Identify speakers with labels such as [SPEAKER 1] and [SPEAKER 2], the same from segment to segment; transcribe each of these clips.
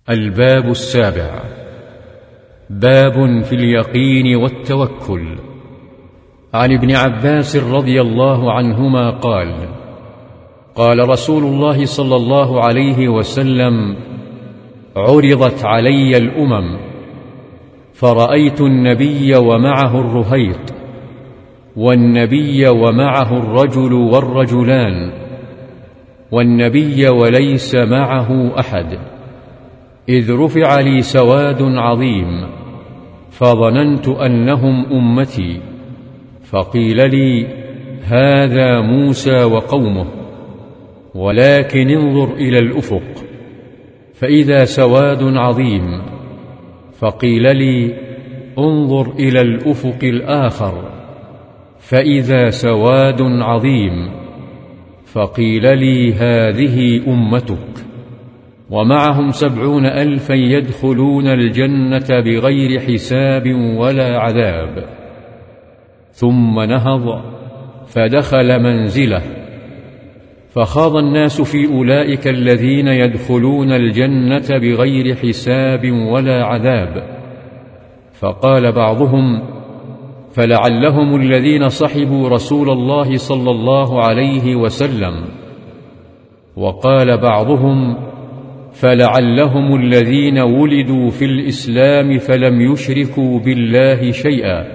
[SPEAKER 1] الباب السابع. باب في اليقين والتوكل. عن ابن عباس رضي الله عنهما قال: قال رسول الله صلى الله عليه وسلم: عرضت علي الأمم فرأيت النبي ومعه الرهيط، والنبي ومعه الرجل والرجلان، والنبي وليس معه أحد، إذ رفع لي سواد عظيم فظننت أنهم أمتي، فقيل لي: هذا موسى وقومه، ولكن انظر إلى الأفق، فإذا سواد عظيم، فقيل لي: انظر إلى الأفق الآخر، فإذا سواد عظيم، فقيل لي: هذه أمتك، ومعهم 70,000 يدخلون الجنة بغير حساب ولا عذاب. ثم نهض فدخل منزله، فخاض الناس في أولئك الذين يدخلون الجنة بغير حساب ولا عذاب، فقال بعضهم: فلعلهم الذين صحبوا رسول الله صلى الله عليه وسلم، وقال بعضهم: فلعلهم الذين ولدوا في الإسلام فلم يشركوا بالله شيئا،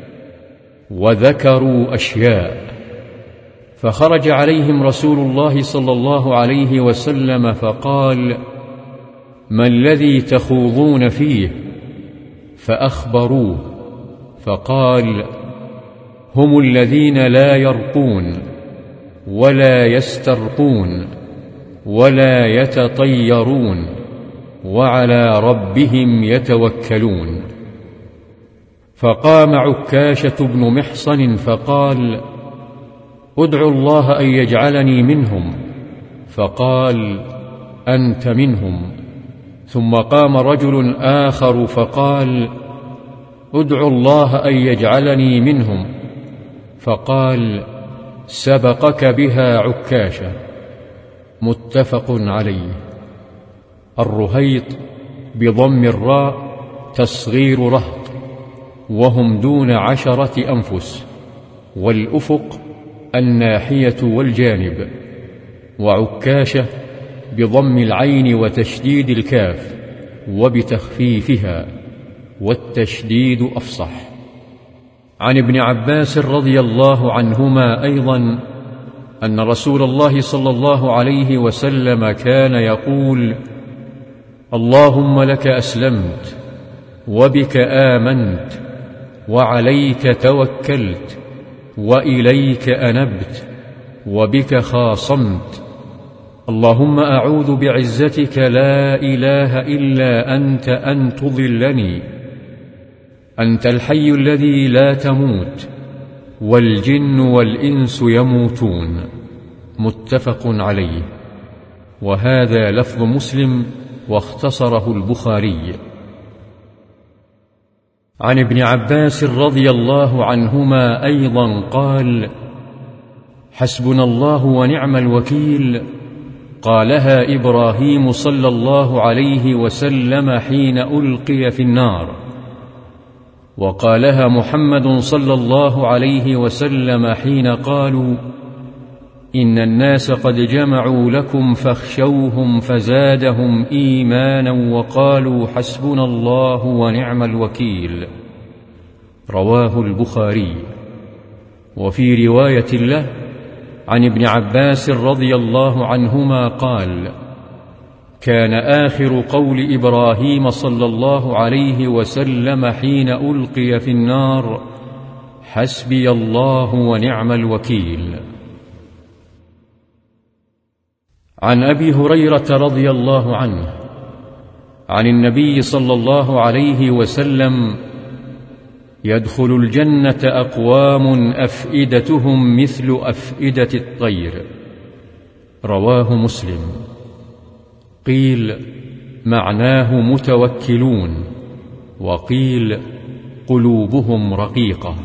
[SPEAKER 1] وذكروا أشياء. فخرج عليهم رسول الله صلى الله عليه وسلم فقال: ما الذي تخوضون فيه؟ فأخبروه، فقال: هم الذين لا يرقون ولا يسترقون ولا يتطيرون وعلى ربهم يتوكلون. فقام عكاشة بن محصن فقال: ادعوا الله أن يجعلني منهم، فقال: أنت منهم. ثم قام رجل آخر فقال: ادعوا الله أن يجعلني منهم، فقال: سبقك بها عكاشة. متفق عليه. الرهيط بضم الراء تصغير رهط، وهم دون 10 أنفس، والأفق الناحية والجانب. وعكاشة بضم العين وتشديد الكاف وبتخفيفها، والتشديد أفصح. عن ابن عباس رضي الله عنهما أيضا أن رسول الله صلى الله عليه وسلم كان يقول: اللهم لك أسلمت، وبك آمنت، وعليك توكلت، وإليك أنبت، وبك خاصمت. اللهم أعوذ بعزتك لا إله إلا أنت أن تضلني. أنت الحي الذي لا تموت، والجن والإنس يموتون. متفق عليه. وهذا لفظ مسلم، واختصره البخاري. عن ابن عباس رضي الله عنهما أيضا قال: حسبنا الله ونعم الوكيل، قالها إبراهيم صلى الله عليه وسلم حين ألقي في النار، وقالها محمد صلى الله عليه وسلم حين قالوا: إن الناس قد جمعوا لكم فاخشوهم فزادهم إيمانا وقالوا حسبنا الله ونعم الوكيل. رواه البخاري. وفي رواية له عن ابن عباس رضي الله عنهما قال: كان آخر قول إبراهيم صلى الله عليه وسلم حين ألقي في النار: حسبي الله ونعم الوكيل. عن أبي هريرة رضي الله عنه عن النبي صلى الله عليه وسلم: يدخل الجنة أقوام أفئدتهم مثل أفئدة الطير. رواه مسلم. قيل: معناه متوكلون، وقيل: قلوبهم رقيقة.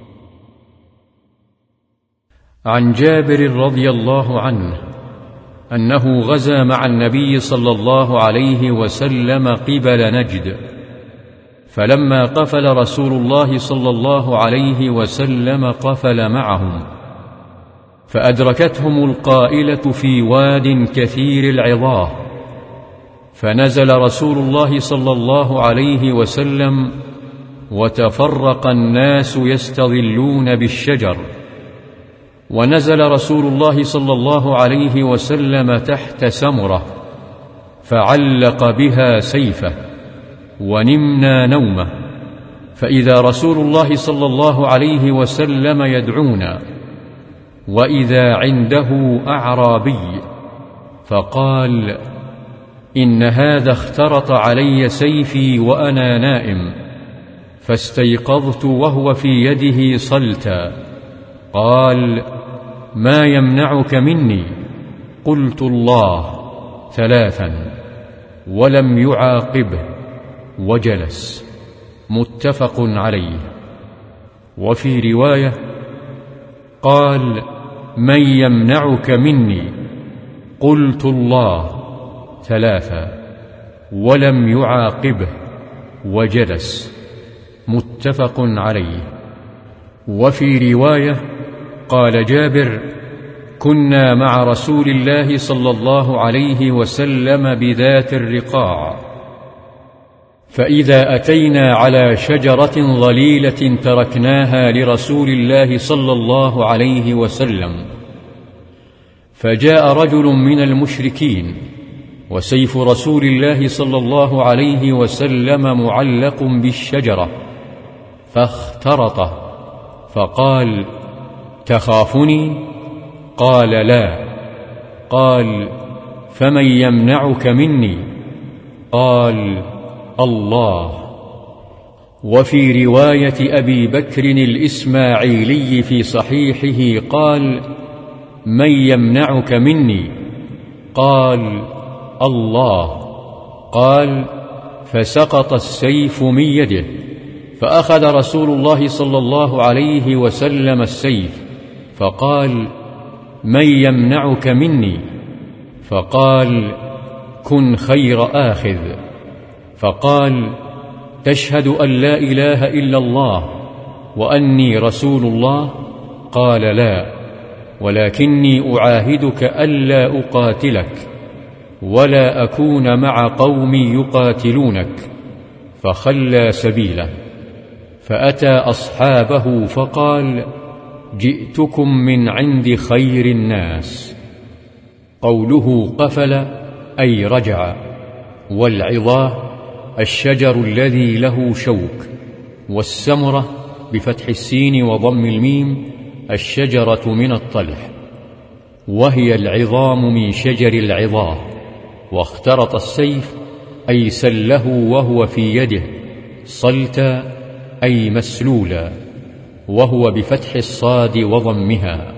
[SPEAKER 1] عن جابر رضي الله عنه أنه غزا مع النبي صلى الله عليه وسلم قبل نجد، فلما قفل رسول الله صلى الله عليه وسلم قفل معهم، فأدركتهم القائلة في واد كثير العظاه، فنزل رسول الله صلى الله عليه وسلم وتفرق الناس يستظلون بالشجر، ونزل رسول الله صلى الله عليه وسلم تحت سمرة فعلق بها سيفه، ونمنا نومه، فإذا رسول الله صلى الله عليه وسلم يدعونا، وإذا عنده أعرابي، فقال: إن هذا اخترط علي سيفي وأنا نائم، فاستيقظت وهو في يده صلتا، قال: ما يمنعك مني؟ قلت: الله 3، ولم يعاقبه وجلس. متفق عليه. وفي رواية قال: من يمنعك مني؟ قلت: الله 3، ولم يعاقبه وجلس. متفق عليه. وفي رواية قال جابر: كنا مع رسول الله صلى الله عليه وسلم بذات الرقاع، فإذا أتينا على شجرة ظليلة تركناها لرسول الله صلى الله عليه وسلم، فجاء رجل من المشركين وسيف رسول الله صلى الله عليه وسلم معلق بالشجرة، فاخترطه، فقال: تخافني؟ قال: لا. قال: فمن يمنعك مني؟ قال: الله. وفي رواية أبي بكر الإسماعيلي في صحيحه قال: من يمنعك مني؟ قال: الله. قال: فسقط السيف من يده، فأخذ رسول الله صلى الله عليه وسلم السيف، فقال: من يمنعك مني؟ فقال: كن خير آخذ. فقال: تشهد أن لا إله إلا الله وأني رسول الله؟ قال: لا، ولكني أعاهدك ألا أقاتلك ولا أكون مع قوم يقاتلونك. فخلى سبيله، فأتى أصحابه فقال: جئتكم من عند خير الناس. قوله قفل أي رجع، والعظاه الشجر الذي له شوك، والسمرة بفتح السين وضم الميم الشجرة من الطلح، وهي العظام من شجر العظاه. واخترط السيف أي سله وهو في يده، صلتا أي مسلولا، وهو بفتح الصاد وضمها.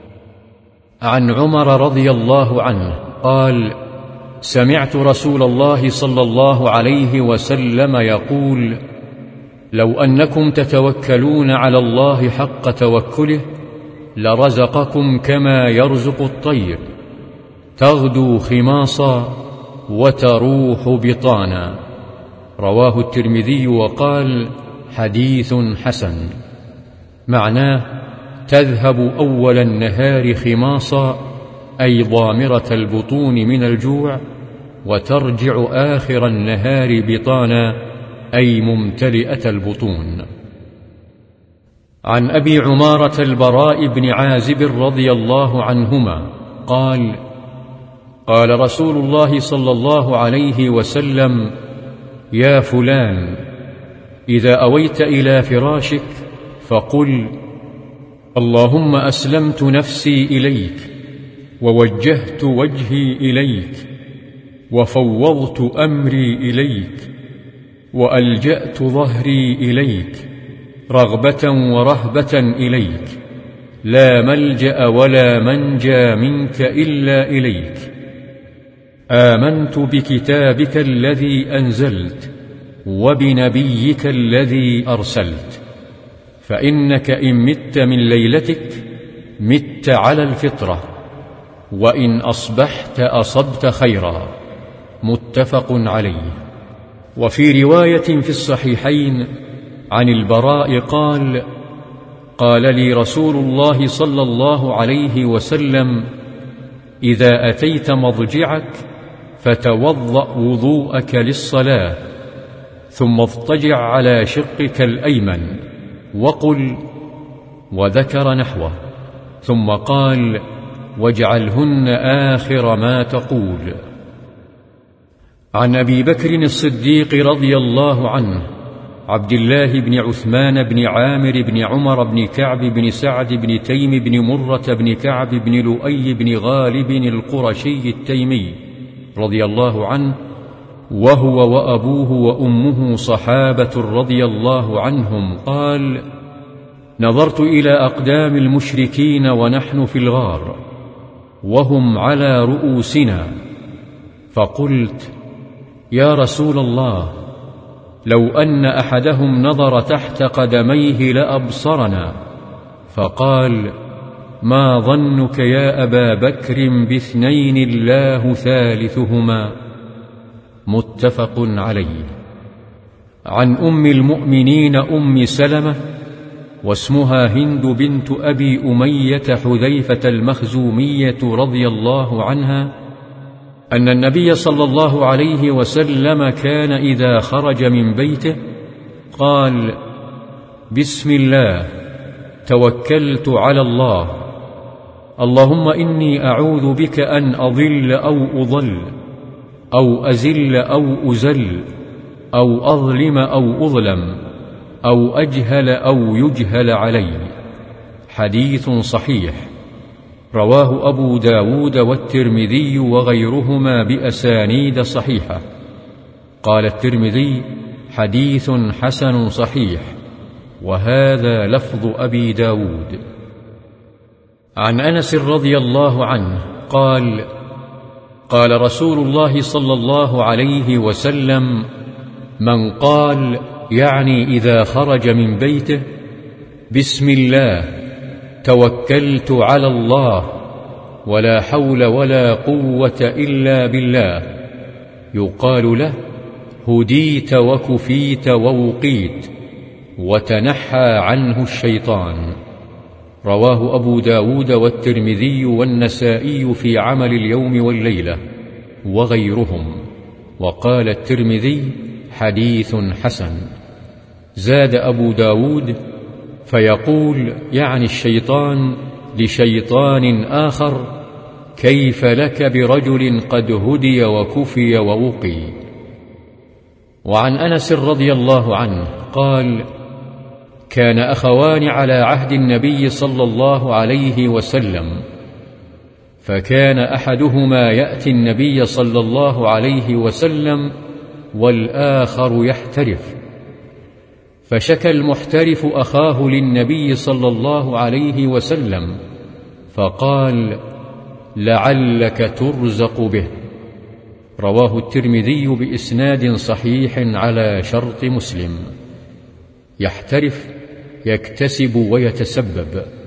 [SPEAKER 1] عن عمر رضي الله عنه قال: سمعت رسول الله صلى الله عليه وسلم يقول: لو أنكم تتوكلون على الله حق توكله لرزقكم كما يرزق الطير، تغدو خماصا وتروح بطانا. رواه الترمذي وقال: حديث حسن. معناه: تذهب أول النهار خماصا أي ضامرة البطون من الجوع، وترجع آخر النهار بطانا أي ممتلئة البطون. عن أبي عمارة البراء بن عازب رضي الله عنهما قال: قال رسول الله صلى الله عليه وسلم: يا فلان، إذا أويت إلى فراشك فقل: اللهم أسلمت نفسي إليك، ووجهت وجهي إليك، وفوضت أمري إليك، وألجأت ظهري إليك، رغبة ورهبة إليك، لا ملجأ ولا منجى منك إلا إليك. آمنت بكتابك الذي أنزلت وبنبيك الذي أرسلت، فإنك إن مت من ليلتك مت على الفطرة، وإن أصبحت أصبت خيرا. متفق عليه. وفي رواية في الصحيحين عن البراء قال: قال لي رسول الله صلى الله عليه وسلم: إذا أتيت مضجعك فتوضأ وضوءك للصلاة، ثم اضطجع على شقك الأيمن وقل، وذكر نحوه، ثم قال: واجعلهن آخر ما تقول. عن أبي بكر الصديق رضي الله عنه، عبد الله بن عثمان بن عامر بن عمر بن كعب بن سعد بن تيم بن مرة بن كعب بن لؤي بن غالب القرشي التيمي رضي الله عنه، وهو وأبوه وأمه صحابة رضي الله عنهم، قال: نظرت إلى أقدام المشركين ونحن في الغار وهم على رؤوسنا، فقلت: يا رسول الله، لو أن أحدهم نظر تحت قدميه لأبصرنا. فقال: ما ظنك يا أبا بكر باثنين الله ثالثهما؟ متفق عليه. عن أم المؤمنين أم سلمة، واسمها هند بنت أبي أمية حذيفة المخزومية رضي الله عنها، أن النبي صلى الله عليه وسلم كان إذا خرج من بيته قال: بسم الله توكلت على الله، اللهم إني أعوذ بك أن أضل أو أضل، أو أزل أو أزل، أو أظلم أو أظلم، أو أجهل أو يجهل علي. حديث صحيح، رواه أبو داود والترمذي وغيرهما بأسانيد صحيحة. قال الترمذي: حديث حسن صحيح، وهذا لفظ أبي داود. عن أنس رضي الله عنه قال: قال رسول الله صلى الله عليه وسلم: من قال، يعني إذا خرج من بيته، بسم الله توكلت على الله ولا حول ولا قوة إلا بالله، يقال له: هديت وكفيت ووقيت، وتنحى عنه الشيطان. رواه أبو داود والترمذي والنسائي في عمل اليوم والليلة وغيرهم. وقال الترمذي: حديث حسن. زاد أبو داود: فيقول، يعني الشيطان لشيطان آخر: كيف لك برجل قد هدي وكفي ووقي. وعن أنس رضي الله عنه قال: كان أخوان على عهد النبي صلى الله عليه وسلم، فكان أحدهما يأتي النبي صلى الله عليه وسلم والآخر يحترف، فشكى المحترف أخاه للنبي صلى الله عليه وسلم، فقال: لعلك ترزق به. رواه الترمذي بإسناد صحيح على شرط مسلم. يحترف، يكتسب ويتسبب.